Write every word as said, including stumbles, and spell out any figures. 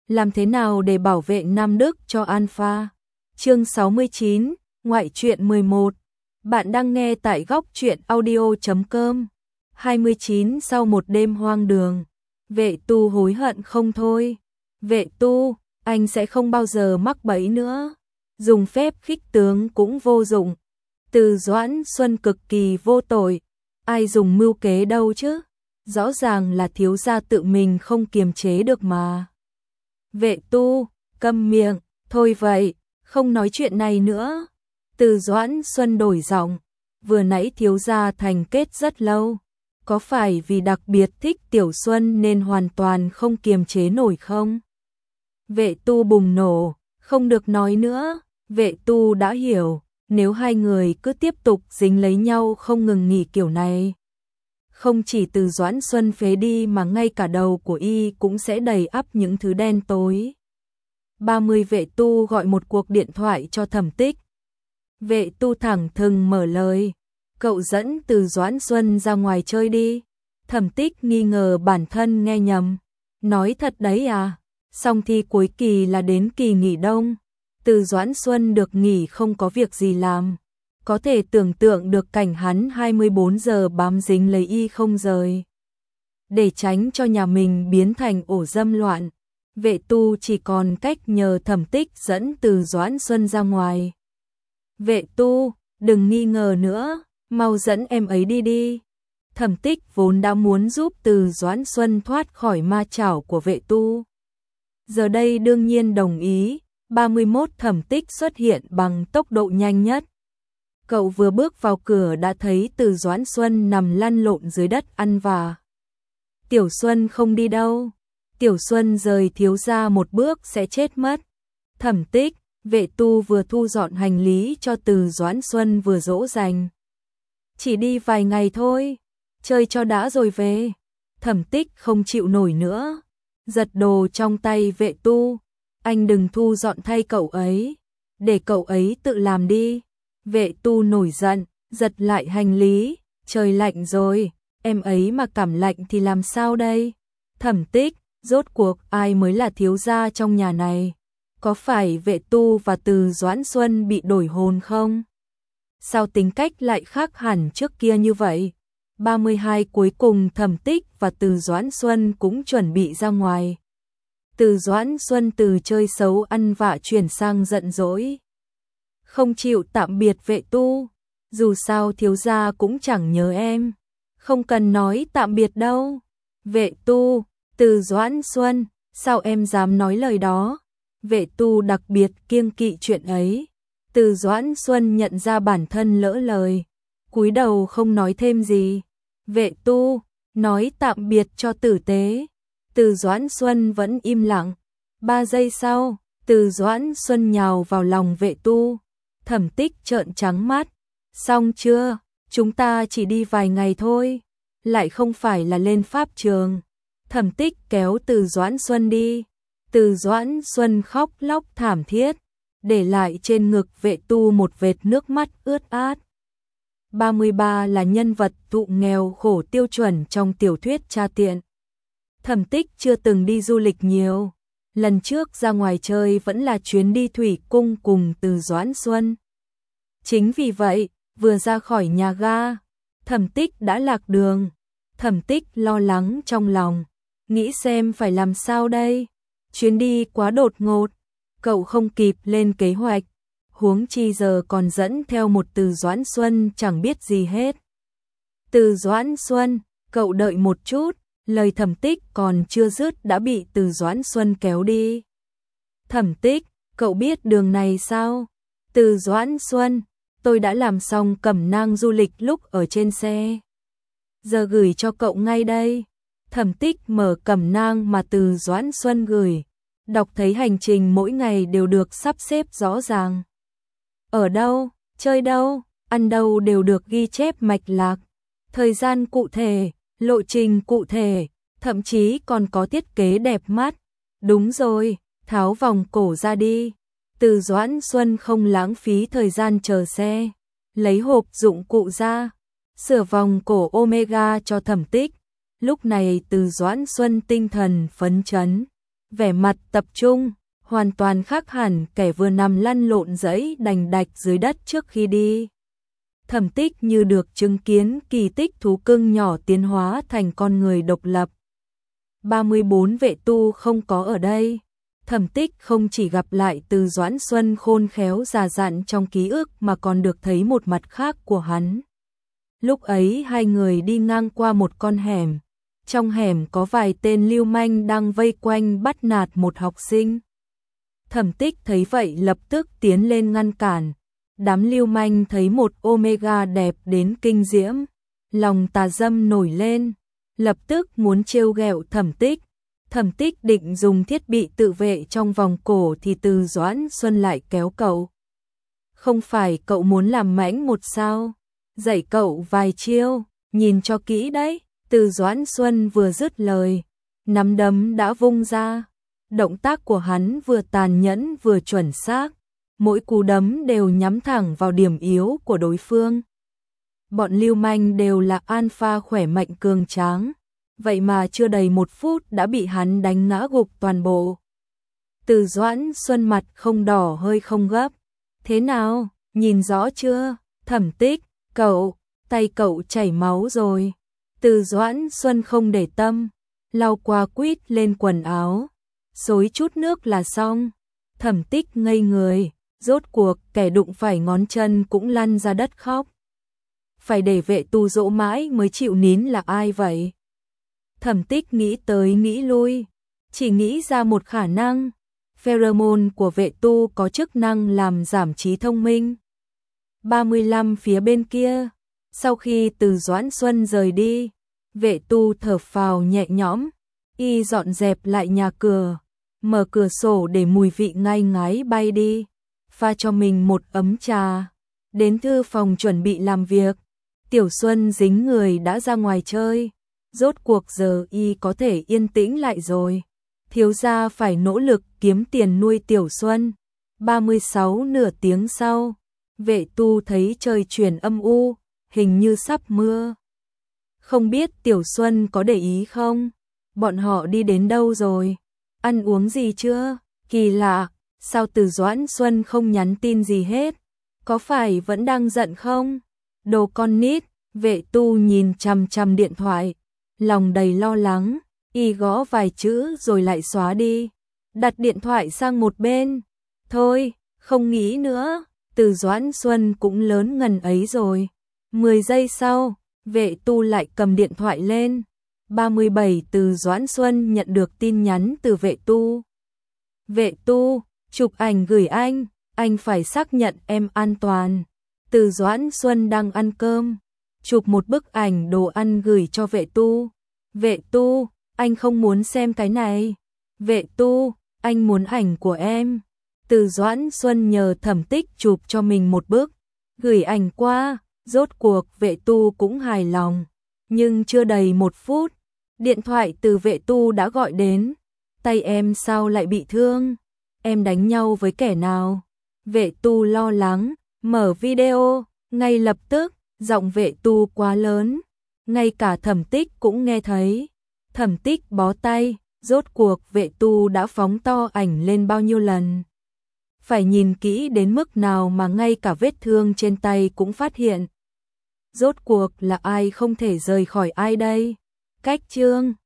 Làm thế nào để bảo vệ Nam Đức cho Alpha? Chương sáu mươi chín, ngoại truyện mười một. Bạn đang nghe tại góc truyện audio chấm com. hai mươi chín sau một đêm hoang đường. Vệ Tu hối hận không thôi. Vệ Tu, anh sẽ không bao giờ mắc bẫy nữa. Dùng phép khích tướng cũng vô dụng. Từ Doãn Xuân cực kỳ vô tội. Ai dùng mưu kế đâu chứ? Rõ ràng là thiếu gia tự mình không kiềm chế được mà. Vệ Tu, câm miệng, thôi vậy, không nói chuyện này nữa. Từ Doãn Xuân đổi giọng, vừa nãy thiếu gia thành kết rất lâu. Có phải vì đặc biệt thích Tiểu Xuân nên hoàn toàn không kiềm chế nổi không? Vệ Tu bùng nổ, không được nói nữa. Vệ Tu đã hiểu, nếu hai người cứ tiếp tục dính lấy nhau không ngừng nghỉ kiểu này, không chỉ Từ Doãn Xuân phế đi mà ngay cả đầu của y cũng sẽ đầy ắp những thứ đen tối. ba mươi Vệ Tu gọi một cuộc điện thoại cho Thẩm Tích. Vệ Tu thẳng thừng mở lời, cậu dẫn Từ Doãn Xuân ra ngoài chơi đi. Thẩm Tích nghi ngờ bản thân nghe nhầm, nói thật đấy à? Xong thi cuối kỳ là đến kỳ nghỉ đông, Từ Doãn Xuân được nghỉ không có việc gì làm. Có thể tưởng tượng được cảnh hắn hai mươi bốn giờ bám dính lấy y không rời. Để tránh cho nhà mình biến thành ổ dâm loạn, Vệ Tu chỉ còn cách nhờ Thẩm Tích dẫn Từ Doãn Xuân ra ngoài. Vệ Tu, đừng nghi ngờ nữa, mau dẫn em ấy đi đi. Thẩm Tích vốn đã muốn giúp Từ Doãn Xuân thoát khỏi ma chảo của Vệ Tu, giờ đây đương nhiên đồng ý. ba mươi mốt Thẩm Tích xuất hiện bằng tốc độ nhanh nhất. Cậu vừa bước vào cửa đã thấy Từ Doãn Xuân nằm lăn lộn dưới đất ăn vạ. Tiểu Xuân không đi đâu. Tiểu Xuân rời thiếu gia một bước sẽ chết mất. Thẩm Tích, Vệ Tu vừa thu dọn hành lý cho Từ Doãn Xuân vừa dỗ dành. Chỉ đi vài ngày thôi, chơi cho đã rồi về. Thẩm Tích không chịu nổi nữa, giật đồ trong tay Vệ Tu. Anh đừng thu dọn thay cậu ấy, để cậu ấy tự làm đi. Vệ Tu nổi giận, giật lại hành lý. Trời lạnh rồi, em ấy mà cảm lạnh thì làm sao đây? Thẩm Tích, rốt cuộc ai mới là thiếu gia trong nhà này? Có phải Vệ Tu và Từ Doãn Xuân bị đổi hồn không? Sao tính cách lại khác hẳn trước kia như vậy? ba mươi hai cuối cùng Thẩm Tích và Từ Doãn Xuân cũng chuẩn bị ra ngoài. Từ Doãn Xuân từ chơi xấu ăn vạ chuyển sang giận dỗi, không chịu tạm biệt Vệ Tu. Dù sao thiếu gia cũng chẳng nhớ em, không cần nói tạm biệt đâu. Vệ Tu, Từ Doãn Xuân, sao em dám nói lời đó? Vệ Tu đặc biệt kiêng kỵ chuyện ấy. Từ Doãn Xuân nhận ra bản thân lỡ lời, cúi đầu không nói thêm gì. Vệ Tu, nói tạm biệt cho tử tế. Từ Doãn Xuân vẫn im lặng. Ba giây sau, Từ Doãn Xuân nhào vào lòng Vệ Tu. Thẩm Tích trợn trắng mắt. Xong chưa? Chúng ta chỉ đi vài ngày thôi, lại không phải là lên pháp trường. Thẩm Tích kéo Từ Doãn Xuân đi. Từ Doãn Xuân khóc lóc thảm thiết, để lại trên ngực Vệ Tu một vệt nước mắt ướt át. ba mươi ba là nhân vật thụ nghèo khổ tiêu chuẩn trong tiểu thuyết Cha Tiện. Thẩm Tích chưa từng đi du lịch nhiều. Lần trước ra ngoài chơi vẫn là chuyến đi thủy cung cùng Từ Doãn Xuân. Chính vì vậy, vừa ra khỏi nhà ga, Thẩm Tích đã lạc đường. Thẩm Tích lo lắng trong lòng, nghĩ xem phải làm sao đây. Chuyến đi quá đột ngột, cậu không kịp lên kế hoạch, huống chi giờ còn dẫn theo một Từ Doãn Xuân chẳng biết gì hết. Từ Doãn Xuân, cậu đợi một chút. Lời Thẩm Tích còn chưa dứt đã bị Từ Doãn Xuân kéo đi. Thẩm Tích, cậu biết đường này sao? Từ Doãn Xuân, tôi đã làm xong cẩm nang du lịch lúc ở trên xe, giờ gửi cho cậu ngay đây. Thẩm Tích mở cẩm nang mà Từ Doãn Xuân gửi, đọc thấy hành trình mỗi ngày đều được sắp xếp rõ ràng. Ở đâu, chơi đâu, ăn đâu đều được ghi chép mạch lạc, thời gian cụ thể, lộ trình cụ thể, thậm chí còn có thiết kế đẹp mắt. Đúng rồi, tháo vòng cổ ra đi. Từ Doãn Xuân không lãng phí thời gian chờ xe, lấy hộp dụng cụ ra, sửa vòng cổ Omega cho Thẩm Tích. Lúc này Từ Doãn Xuân tinh thần phấn chấn, vẻ mặt tập trung, hoàn toàn khác hẳn kẻ vừa nằm lăn lộn dẫy đành đạch dưới đất trước khi đi. Thẩm Tích như được chứng kiến kỳ tích thú cưng nhỏ tiến hóa thành con người độc lập. ba mươi bốn vệ tu không có ở đây. Thẩm Tích không chỉ gặp lại Từ Doãn Xuân khôn khéo già dặn trong ký ức mà còn được thấy một mặt khác của hắn. Lúc ấy hai người đi ngang qua một con hẻm. Trong hẻm có vài tên lưu manh đang vây quanh bắt nạt một học sinh. Thẩm Tích thấy vậy lập tức tiến lên ngăn cản. Đám lưu manh thấy một Omega đẹp đến kinh diễm, lòng tà dâm nổi lên, lập tức muốn trêu ghẹo Thẩm Tích. Thẩm Tích định dùng thiết bị tự vệ trong vòng cổ thì Từ Doãn Xuân lại kéo cậu. Không phải cậu muốn làm mãnh một sao? Dạy cậu vài chiêu, nhìn cho kỹ đấy. Từ Doãn Xuân vừa dứt lời, nắm đấm đã vung ra. Động tác của hắn vừa tàn nhẫn vừa chuẩn xác, mỗi cú đấm đều nhắm thẳng vào điểm yếu của đối phương. Bọn lưu manh đều là alpha khỏe mạnh cường tráng, vậy mà chưa đầy một phút đã bị hắn đánh ngã gục toàn bộ. Từ Doãn Xuân mặt không đỏ hơi không gấp. Thế nào, nhìn rõ chưa? Thẩm Tích, cậu, tay cậu chảy máu rồi. Từ Doãn Xuân không để tâm, lau qua quýt lên quần áo, xối chút nước là xong. Thẩm Tích ngây người, rốt cuộc kẻ đụng phải ngón chân cũng lăn ra đất khóc. Phải để vệ tu dỗ mãi mới chịu nín là ai vậy? Thẩm Tích nghĩ tới nghĩ lui, chỉ nghĩ ra một khả năng. Pheromone của vệ tu có chức năng làm giảm trí thông minh. ba mươi lăm phía bên kia. Sau khi Từ Doãn Xuân rời đi, vệ tu thở phào nhẹ nhõm, y dọn dẹp lại nhà cửa, mở cửa sổ để mùi vị ngai ngái bay đi, pha cho mình một ấm trà, đến thư phòng chuẩn bị làm việc. Tiểu Xuân dính người đã ra ngoài chơi, rốt cuộc giờ y có thể yên tĩnh lại rồi. Thiếu gia phải nỗ lực kiếm tiền nuôi Tiểu Xuân. ba mươi sáu nửa tiếng sau, vệ tu thấy trời chuyển âm u, hình như sắp mưa. Không biết Tiểu Xuân có để ý không? Bọn họ đi đến đâu rồi? Ăn uống gì chưa? Kỳ lạ, sao Từ Doãn Xuân không nhắn tin gì hết? Có phải vẫn đang giận không? Đồ con nít, vệ tu nhìn chằm chằm điện thoại, lòng đầy lo lắng, y gõ vài chữ rồi lại xóa đi. Đặt điện thoại sang một bên. Thôi, không nghĩ nữa, Từ Doãn Xuân cũng lớn ngần ấy rồi. mười giây sau, vệ tu lại cầm điện thoại lên. ba mươi bảy Từ Doãn Xuân nhận được tin nhắn từ vệ tu. Vệ tu, chụp ảnh gửi anh, anh phải xác nhận em an toàn. Từ Doãn Xuân đang ăn cơm, chụp một bức ảnh đồ ăn gửi cho vệ tu. Vệ tu, anh không muốn xem cái này. Vệ tu, anh muốn ảnh của em. Từ Doãn Xuân nhờ Thẩm Tích chụp cho mình một bức, gửi ảnh qua. Rốt cuộc vệ tu cũng hài lòng, nhưng chưa đầy một phút, điện thoại từ vệ tu đã gọi đến. Tay em sao lại bị thương? Em đánh nhau với kẻ nào? Vệ tu lo lắng, mở video, ngay lập tức, giọng vệ tu quá lớn, ngay cả Thẩm Tích cũng nghe thấy. Thẩm Tích bó tay, rốt cuộc vệ tu đã phóng to ảnh lên bao nhiêu lần. Phải nhìn kỹ đến mức nào mà ngay cả vết thương trên tay cũng phát hiện. Rốt cuộc là ai không thể rời khỏi ai đây? Cách chương